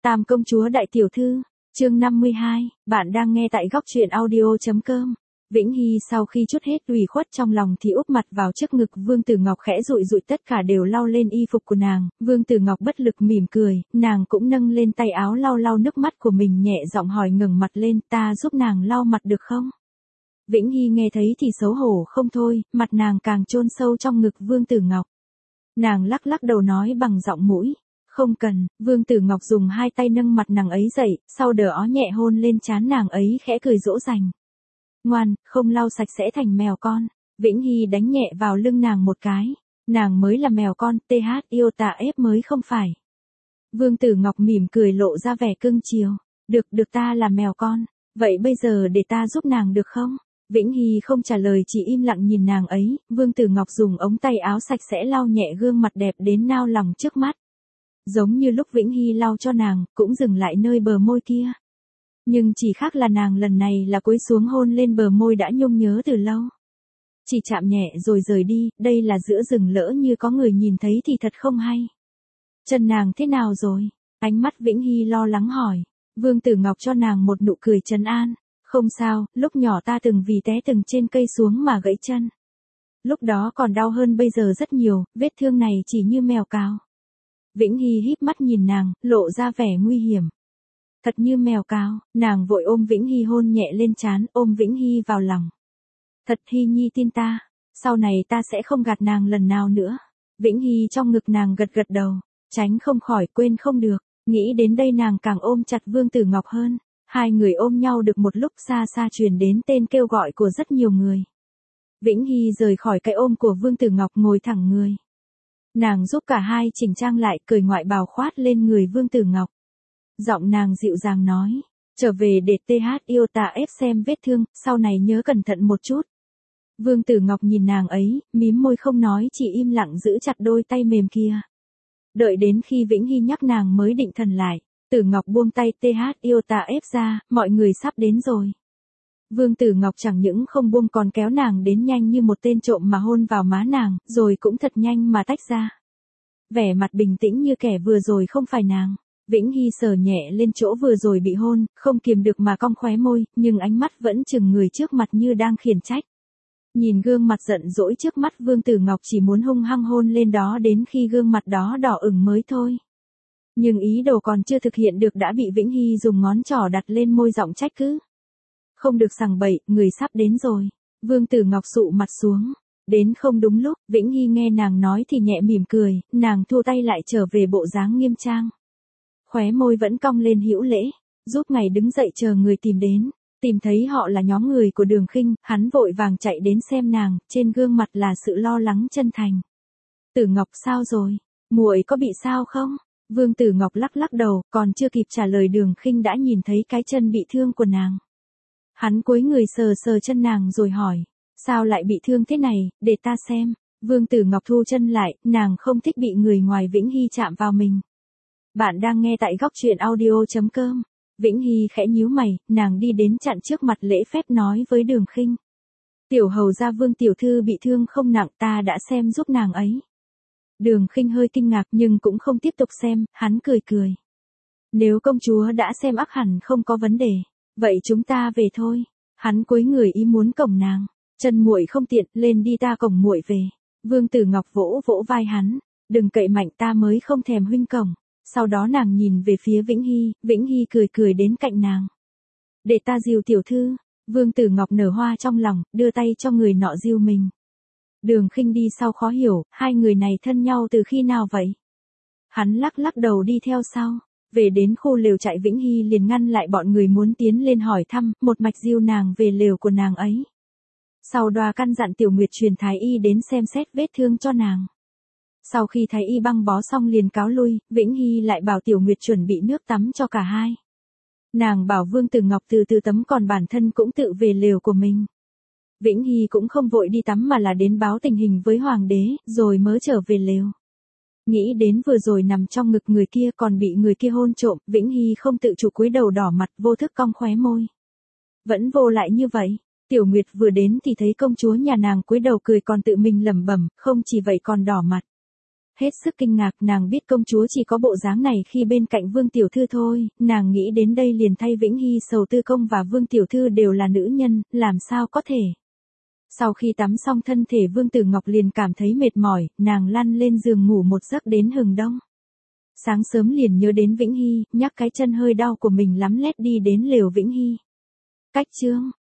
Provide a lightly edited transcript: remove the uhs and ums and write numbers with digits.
Tam công chúa đại tiểu thư, chương 52, bạn đang nghe tại góc truyện audio.com. Vĩnh Hy sau khi chút hết ủy khuất trong lòng thì úp mặt vào trước ngực Vương Tử Ngọc khẽ dụi dụi tất cả đều lau lên y phục của nàng, Vương Tử Ngọc bất lực mỉm cười, nàng cũng nâng lên tay áo lau lau nước mắt của mình nhẹ giọng hỏi ngẩng mặt lên ta giúp nàng lau mặt được không? Vĩnh Hy nghe thấy thì xấu hổ không thôi, mặt nàng càng chôn sâu trong ngực Vương Tử Ngọc. Nàng lắc lắc đầu nói bằng giọng mũi. Không cần, Vương Tử Ngọc dùng hai tay nâng mặt nàng ấy dậy, sau đó nhẹ hôn lên trán nàng ấy khẽ cười dỗ dành. Ngoan, không lau sạch sẽ thành mèo con. Vĩnh Hy đánh nhẹ vào lưng nàng một cái. Nàng mới là mèo con, yêu tà ép mới không phải. Vương Tử Ngọc mỉm cười lộ ra vẻ cưng chiều. Được ta là mèo con. Vậy bây giờ để ta giúp nàng được không? Vĩnh Hy không trả lời chỉ im lặng nhìn nàng ấy. Vương Tử Ngọc dùng ống tay áo sạch sẽ lau nhẹ gương mặt đẹp đến nao lòng trước mắt. Giống như lúc Vĩnh Hy lau cho nàng, cũng dừng lại nơi bờ môi kia. Nhưng chỉ khác là nàng lần này là cúi xuống hôn lên bờ môi đã nhung nhớ từ lâu. Chỉ chạm nhẹ rồi rời đi, đây là giữa rừng lỡ như có người nhìn thấy thì thật không hay. Chân nàng thế nào rồi? Ánh mắt Vĩnh Hy lo lắng hỏi. Vương Tử Ngọc cho nàng một nụ cười trấn an. Không sao, lúc nhỏ ta từng vì té từng trên cây xuống mà gãy chân. Lúc đó còn đau hơn bây giờ rất nhiều, vết thương này chỉ như mèo cào. Vĩnh Hy híp mắt nhìn nàng, lộ ra vẻ nguy hiểm. Thật như mèo cào, nàng vội ôm Vĩnh Hy hôn nhẹ lên trán, ôm Vĩnh Hy vào lòng. Thật Hy Nhi tin ta, sau này ta sẽ không gạt nàng lần nào nữa. Vĩnh Hy trong ngực nàng gật gật đầu, tránh không khỏi quên không được, nghĩ đến đây nàng càng ôm chặt Vương Tử Ngọc hơn. Hai người ôm nhau được một lúc xa xa truyền đến tên kêu gọi của rất nhiều người. Vĩnh Hy rời khỏi cái ôm của Vương Tử Ngọc ngồi thẳng người. Nàng giúp cả hai chỉnh trang lại cởi ngoại bào khoát lên người Vương Tử Ngọc. Giọng nàng dịu dàng nói, trở về để yêu tà ép xem vết thương, sau này nhớ cẩn thận một chút. Vương Tử Ngọc nhìn nàng ấy, mím môi không nói chỉ im lặng giữ chặt đôi tay mềm kia. Đợi đến khi Vĩnh Hy nhắc nàng mới định thần lại, Tử Ngọc buông tay yêu tà ép ra, mọi người sắp đến rồi. Vương Tử Ngọc chẳng những không buông còn kéo nàng đến nhanh như một tên trộm mà hôn vào má nàng, rồi cũng thật nhanh mà tách ra. Vẻ mặt bình tĩnh như kẻ vừa rồi không phải nàng. Vĩnh Hy sờ nhẹ lên chỗ vừa rồi bị hôn, không kiềm được mà cong khóe môi, nhưng ánh mắt vẫn chừng người trước mặt như đang khiển trách. Nhìn gương mặt giận dỗi trước mắt Vương Tử Ngọc chỉ muốn hung hăng hôn lên đó đến khi gương mặt đó đỏ ửng mới thôi. Nhưng ý đồ còn chưa thực hiện được đã bị Vĩnh Hy dùng ngón trỏ đặt lên môi giọng trách cứ. Không được sằng bậy, người sắp đến rồi. Vương Tử Ngọc sụ mặt xuống. Đến không đúng lúc, Vĩnh Hy nghe nàng nói thì nhẹ mỉm cười, nàng thu tay lại trở về bộ dáng nghiêm trang. Khóe môi vẫn cong lên hữu lễ, giúp ngày đứng dậy chờ người tìm đến. Tìm thấy họ là nhóm người của Đường Khinh, hắn vội vàng chạy đến xem nàng, trên gương mặt là sự lo lắng chân thành. Tử Ngọc sao rồi? Muội có bị sao không? Vương Tử Ngọc lắc lắc đầu, còn chưa kịp trả lời Đường Khinh đã nhìn thấy cái chân bị thương của nàng. Hắn cúi người sờ sờ chân nàng rồi hỏi, sao lại bị thương thế này, để ta xem. Vương Tử Ngọc thu chân lại, nàng không thích bị người ngoài Vĩnh Hy chạm vào mình. Bạn đang nghe tại góc truyện audio.com. Vĩnh Hy khẽ nhíu mày, nàng đi đến chặn trước mặt lễ phép nói với Đường Khinh. Tiểu hầu gia Vương tiểu thư bị thương không nặng, ta đã xem giúp nàng ấy. Đường Khinh hơi kinh ngạc nhưng cũng không tiếp tục xem, hắn cười cười. Nếu công chúa đã xem ắt hẳn không có vấn đề, vậy chúng ta về thôi. Hắn cúi người ý muốn cổng nàng, chân muội không tiện, lên đi ta cổng muội về. Vương Tử Ngọc vỗ vỗ vai hắn, đừng cậy mạnh ta mới không thèm huynh cổng. Sau đó nàng nhìn về phía Vĩnh Hy cười cười đến cạnh nàng. Để ta dìu tiểu thư. Vương Tử Ngọc nở hoa trong lòng, đưa tay cho người nọ dìu mình. Đường Khinh đi sau khó hiểu, hai người này thân nhau từ khi nào vậy? Hắn lắc lắc đầu đi theo sau. Về đến khu lều trại Vĩnh Hy liền ngăn lại bọn người muốn tiến lên hỏi thăm, một mạch dìu nàng về lều của nàng ấy. Sau đó căn dặn Tiểu Nguyệt truyền thái y đến xem xét vết thương cho nàng. Sau khi thái y băng bó xong liền cáo lui, Vĩnh Hy lại bảo Tiểu Nguyệt chuẩn bị nước tắm cho cả hai. Nàng bảo Vương Tử Ngọc từ từ tắm còn bản thân cũng tự về lều của mình. Vĩnh Hy cũng không vội đi tắm mà là đến báo tình hình với hoàng đế, rồi mới trở về lều. Nghĩ đến vừa rồi nằm trong ngực người kia còn bị người kia hôn trộm, Vĩnh Hy không tự chủ cúi đầu đỏ mặt vô thức cong khóe môi. Vẫn vô lại như vậy. Tiểu Nguyệt vừa đến thì thấy công chúa nhà nàng cúi đầu cười còn tự mình lẩm bẩm, không chỉ vậy còn đỏ mặt. Hết sức kinh ngạc, nàng biết công chúa chỉ có bộ dáng này khi bên cạnh Vương tiểu thư thôi, nàng nghĩ đến đây liền thay Vĩnh Hy sầu Tư công và Vương tiểu thư đều là nữ nhân, làm sao có thể. Sau khi tắm xong thân thể Vương Tử Ngọc liền cảm thấy mệt mỏi, nàng lăn lên giường ngủ một giấc đến hừng đông. Sáng sớm liền nhớ đến Vĩnh Hy, nhắc cái chân hơi đau của mình lắm lét đi đến lều Vĩnh Hy. Cách chương